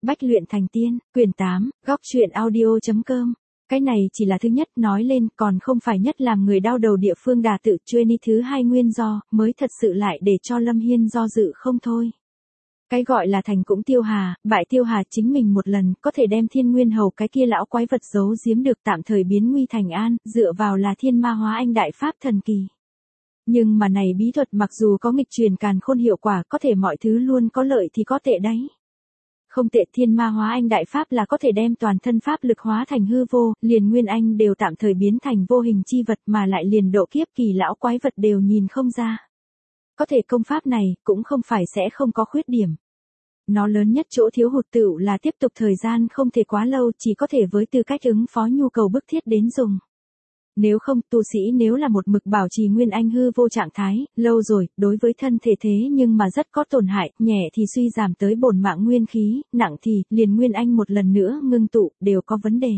Bách luyện thành tiên, quyển 8, góc truyện audio.com. Cái này chỉ là thứ nhất, nói lên còn không phải nhất làm người đau đầu địa phương đà tự Trini thứ hai nguyên do, mới thật sự lại để cho Lâm Hiên do dự không thôi. Cái gọi là thành cũng tiêu hà, bại tiêu hà chính mình một lần có thể đem Thiên Nguyên Hầu cái kia lão quái vật giấu giếm được tạm thời biến nguy thành an, dựa vào là thiên ma hóa anh đại pháp thần kỳ. Nhưng mà này bí thuật mặc dù có nghịch truyền càn khôn hiệu quả, có thể mọi thứ luôn có lợi thì có tệ đấy. Không tệ, thiên ma hóa anh đại pháp là có thể đem toàn thân pháp lực hóa thành hư vô, liền nguyên anh đều tạm thời biến thành vô hình chi vật, mà lại liền độ kiếp kỳ lão quái vật đều nhìn không ra. Có thể công pháp này cũng không phải sẽ không có khuyết điểm. Nó lớn nhất chỗ thiếu hụt tựu là tiếp tục thời gian không thể quá lâu, chỉ có thể với tư cách ứng phó nhu cầu bức thiết đến dùng. Nếu không, tu sĩ nếu là một mực bảo trì nguyên anh hư vô trạng thái, lâu rồi, đối với thân thể thế nhưng mà rất có tổn hại, nhẹ thì suy giảm tới bổn mạng nguyên khí, nặng thì, liền nguyên anh một lần nữa ngưng tụ, đều có vấn đề.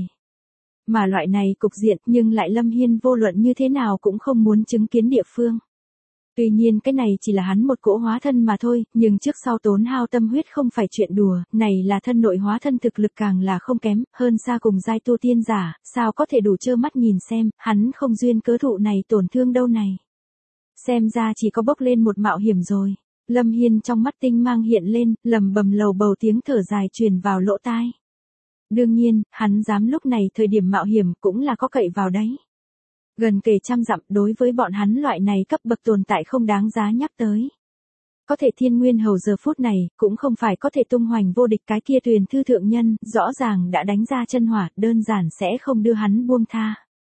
Mà loại này cục diện, nhưng lại Lâm Hiên vô luận như thế nào cũng không muốn chứng kiến địa phương. Tuy nhiên cái này chỉ là hắn một cỗ hóa thân mà thôi, nhưng trước sau tốn hao tâm huyết không phải chuyện đùa, này là thân nội hóa thân thực lực càng là không kém, hơn xa cùng giai tu tiên giả, sao có thể đủ trơ mắt nhìn xem, hắn không duyên cớ thụ này tổn thương đâu này. Xem ra chỉ có bốc lên một mạo hiểm rồi. Lâm Hiên trong mắt tinh mang hiện lên, lầm bầm lầu bầu tiếng thở dài truyền vào lỗ tai. Đương nhiên, hắn dám lúc này thời điểm mạo hiểm cũng là có cậy vào đấy. Gần kề trăm dặm đối với bọn hắn loại này cấp bậc tồn tại không đáng giá nhắc tới. Có thể Thiên Nguyên Hầu giờ phút này, cũng không phải có thể tung hoành vô địch cái kia Tuyền Thư thượng nhân, rõ ràng đã đánh ra chân hỏa, đơn giản sẽ không đưa hắn buông tha.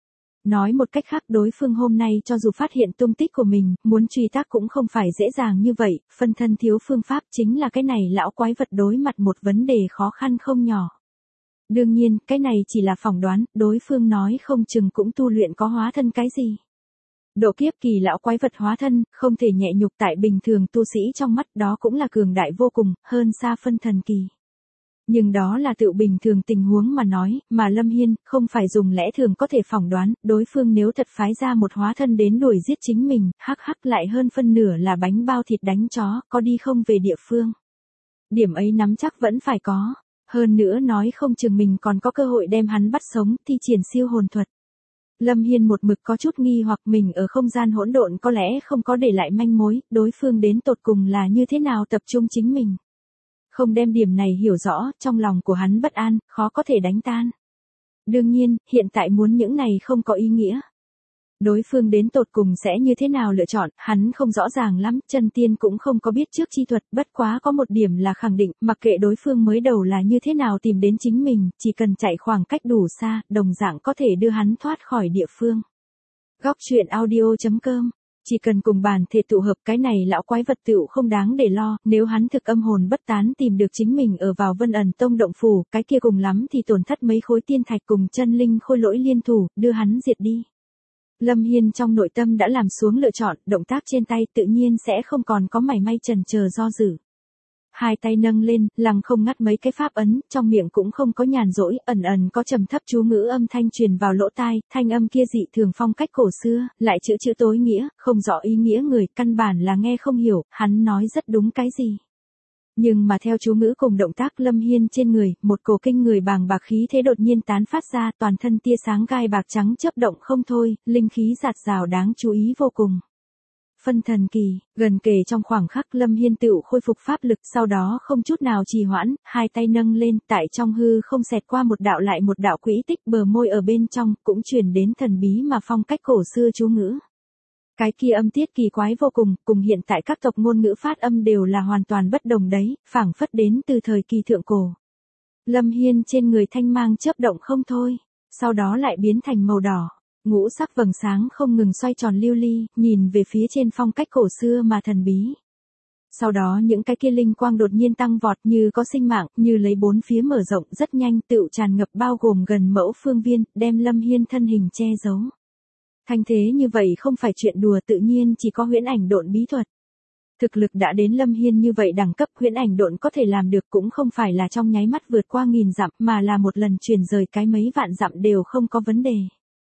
Nói một cách khác, đối phương hôm nay cho dù phát hiện tung tích của mình, muốn truy tác cũng không phải dễ dàng như vậy, phân thân thiếu phương pháp chính là cái này lão quái vật đối mặt một vấn đề khó khăn không nhỏ. Đương nhiên, cái này chỉ là phỏng đoán, đối phương nói không chừng cũng tu luyện có hóa thân cái gì. Độ kiếp kỳ lão quái vật hóa thân, không thể nhẹ nhục tại bình thường tu sĩ trong mắt, đó cũng là cường đại vô cùng, hơn xa phân thần kỳ. Nhưng đó là tự bình thường tình huống mà nói, mà Lâm Hiên, không phải dùng lẽ thường có thể phỏng đoán, đối phương nếu thật phái ra một hóa thân đến đuổi giết chính mình, hắc hắc lại hơn phân nửa là bánh bao thịt đánh chó, có đi không về địa phương. Điểm ấy nắm chắc vẫn phải có. Hơn nữa nói không chừng mình còn có cơ hội đem hắn bắt sống, thi triển siêu hồn thuật. Lâm Hiên một mực có chút nghi hoặc mình ở không gian hỗn độn có lẽ không có để lại manh mối, đối phương đến tột cùng là như thế nào tập trung chính mình. Không đem điểm này hiểu rõ, trong lòng của hắn bất an, khó có thể đánh tan. Đương nhiên, hiện tại muốn những này không có ý nghĩa. Đối phương đến tột cùng sẽ như thế nào lựa chọn, hắn không rõ ràng lắm, chân tiên cũng không có biết trước chi thuật, bất quá có một điểm là khẳng định, mặc kệ đối phương mới đầu là như thế nào tìm đến chính mình, chỉ cần chạy khoảng cách đủ xa, đồng dạng có thể đưa hắn thoát khỏi địa phương. Góc truyện audio.com. Chỉ cần cùng bản thể tụ hợp, cái này lão quái vật tựu không đáng để lo, nếu hắn thực âm hồn bất tán tìm được chính mình ở vào Vân Ẩn Tông động phủ, cái kia cùng lắm thì tổn thất mấy khối tiên thạch cùng chân linh khôi lỗi liên thủ, đưa hắn diệt đi. Lâm Hiên trong nội tâm đã làm xuống lựa chọn, động tác trên tay tự nhiên sẽ không còn có mảy may chần chờ do dự. Hai tay nâng lên, lăng không ngắt mấy cái pháp ấn, trong miệng cũng không có nhàn rỗi, ẩn ẩn có trầm thấp chú ngữ âm thanh truyền vào lỗ tai, thanh âm kia dị thường phong cách cổ xưa, lại chữ tối nghĩa, không rõ ý nghĩa người, căn bản là nghe không hiểu, hắn nói rất đúng cái gì. Nhưng mà theo chú ngữ cùng động tác Lâm Hiên trên người, một cổ kinh người bàng bạc khí thế đột nhiên tán phát ra, toàn thân tia sáng gai bạc trắng chớp động không thôi, linh khí rạt rào đáng chú ý vô cùng. Phân thần kỳ, gần kề trong khoảng khắc Lâm Hiên tựu khôi phục pháp lực, sau đó không chút nào trì hoãn, hai tay nâng lên, tại trong hư không xẹt qua một đạo lại một đạo quỹ tích, bờ môi ở bên trong, cũng truyền đến thần bí mà phong cách cổ xưa chú ngữ. Cái kia âm tiết kỳ quái vô cùng, cùng hiện tại các tộc ngôn ngữ phát âm đều là hoàn toàn bất đồng đấy, phảng phất đến từ thời kỳ thượng cổ. Lâm Hiên trên người thanh mang chớp động không thôi, sau đó lại biến thành màu đỏ, ngũ sắc vầng sáng không ngừng xoay tròn lưu ly, nhìn về phía trên phong cách cổ xưa mà thần bí. Sau đó những cái kia linh quang đột nhiên tăng vọt như có sinh mạng, như lấy bốn phía mở rộng rất nhanh tựu tràn ngập bao gồm gần mẫu phương viên, đem Lâm Hiên thân hình che giấu. Thanh thế như vậy không phải chuyện đùa, tự nhiên chỉ có huyễn ảnh độn bí thuật. Thực lực đã đến Lâm Hiên như vậy đẳng cấp, huyễn ảnh độn có thể làm được cũng không phải là trong nháy mắt vượt qua nghìn dặm, mà là một lần chuyển rời cái mấy vạn dặm đều không có vấn đề.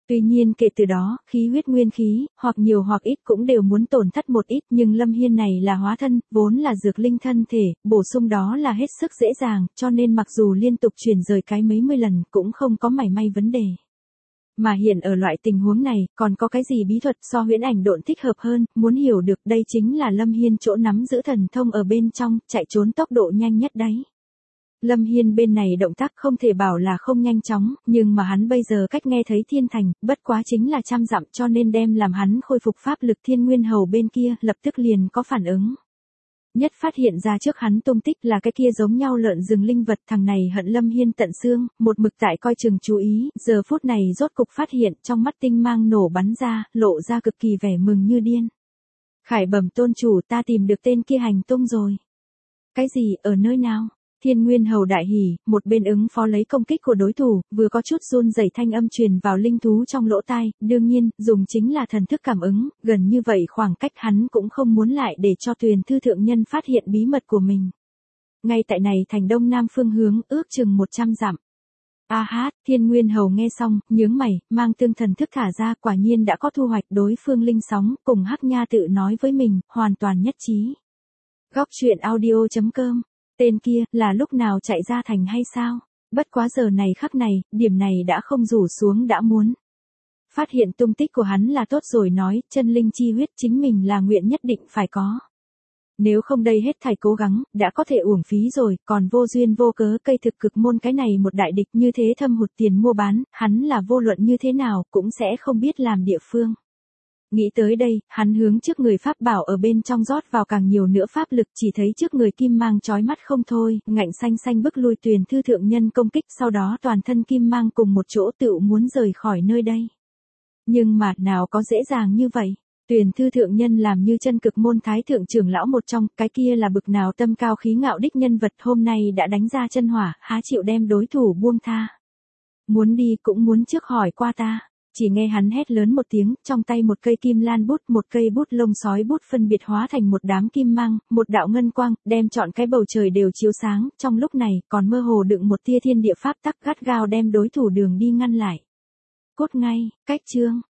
Tuy nhiên kể từ đó, khí huyết nguyên khí, hoặc nhiều hoặc ít cũng đều muốn tổn thất một ít, nhưng Lâm Hiên này là hóa thân, vốn là dược linh thân thể, bổ sung đó là hết sức dễ dàng, cho nên mặc dù liên tục chuyển rời cái mấy mươi lần cũng không có mảy may vấn đề. Mà hiện ở loại tình huống này, còn có cái gì bí thuật so huyễn ảnh độn thích hợp hơn, muốn hiểu được đây chính là Lâm Hiên chỗ nắm giữ thần thông ở bên trong, chạy trốn tốc độ nhanh nhất đấy. Lâm Hiên bên này động tác không thể bảo là không nhanh chóng, nhưng mà hắn bây giờ cách nghe thấy thiên thành, bất quá chính là 100 dặm cho nên đem làm hắn khôi phục pháp lực Thiên Nguyên Hầu bên kia, lập tức liền có phản ứng. Nhất phát hiện ra trước hắn tung tích là cái kia giống nhau lợn rừng linh vật, thằng này hận Lâm Hiên tận xương, một mực tại coi chừng chú ý, giờ phút này rốt cục phát hiện trong mắt tinh mang nổ bắn ra, lộ ra cực kỳ vẻ mừng như điên. Khải bẩm tôn chủ, ta tìm được tên kia hành tung rồi. Cái gì, ở nơi nào? Thiên Nguyên Hầu đại hỉ, một bên ứng phó lấy công kích của đối thủ, vừa có chút run rẩy thanh âm truyền vào linh thú trong lỗ tai, đương nhiên, dùng chính là thần thức cảm ứng, gần như vậy khoảng cách hắn cũng không muốn lại để cho Tuyền Thư thượng nhân phát hiện bí mật của mình. Ngay tại này thành đông nam phương hướng, ước chừng 100 dặm. A hát, Thiên Nguyên Hầu nghe xong, nhướng mày, mang tương thần thức thả ra, quả nhiên đã có thu hoạch, đối phương linh sóng, cùng Hắc Nha tự nói với mình, hoàn toàn nhất trí. Góc truyện audio.com. Tên kia, là lúc nào chạy ra thành hay sao? Bất quá giờ này khắc này, điểm này đã không rủ xuống đã muốn. Phát hiện tung tích của hắn là tốt rồi nói, chân linh chi huyết chính mình là nguyện nhất định phải có. Nếu không đây hết thảy cố gắng, đã có thể uổng phí rồi, còn vô duyên vô cớ cây thực cực môn cái này một đại địch như thế thâm hụt tiền mua bán, hắn là vô luận như thế nào, cũng sẽ không biết làm địa phương. Nghĩ tới đây, hắn hướng trước người pháp bảo ở bên trong rót vào càng nhiều nữa pháp lực, chỉ thấy trước người kim mang chói mắt không thôi, ngạnh xanh xanh bức lui Tuyền Thư thượng nhân công kích, sau đó toàn thân kim mang cùng một chỗ tựu muốn rời khỏi nơi đây. Nhưng mà, nào có dễ dàng như vậy. Tuyền Thư thượng nhân làm như chân cực môn thái thượng trưởng lão một trong, cái kia là bực nào tâm cao khí ngạo đích nhân vật, hôm nay đã đánh ra chân hỏa, há chịu đem đối thủ buông tha. Muốn đi cũng muốn trước hỏi qua ta. Chỉ nghe hắn hét lớn một tiếng, trong tay một cây kim lan bút, một cây bút lông sói bút phân biệt hóa thành một đám kim mang, một đạo ngân quang, đem trọn cái bầu trời đều chiếu sáng, trong lúc này, còn mơ hồ đựng một tia thiên địa pháp tắc gắt gao đem đối thủ đường đi ngăn lại. Cốt ngay, cách chương.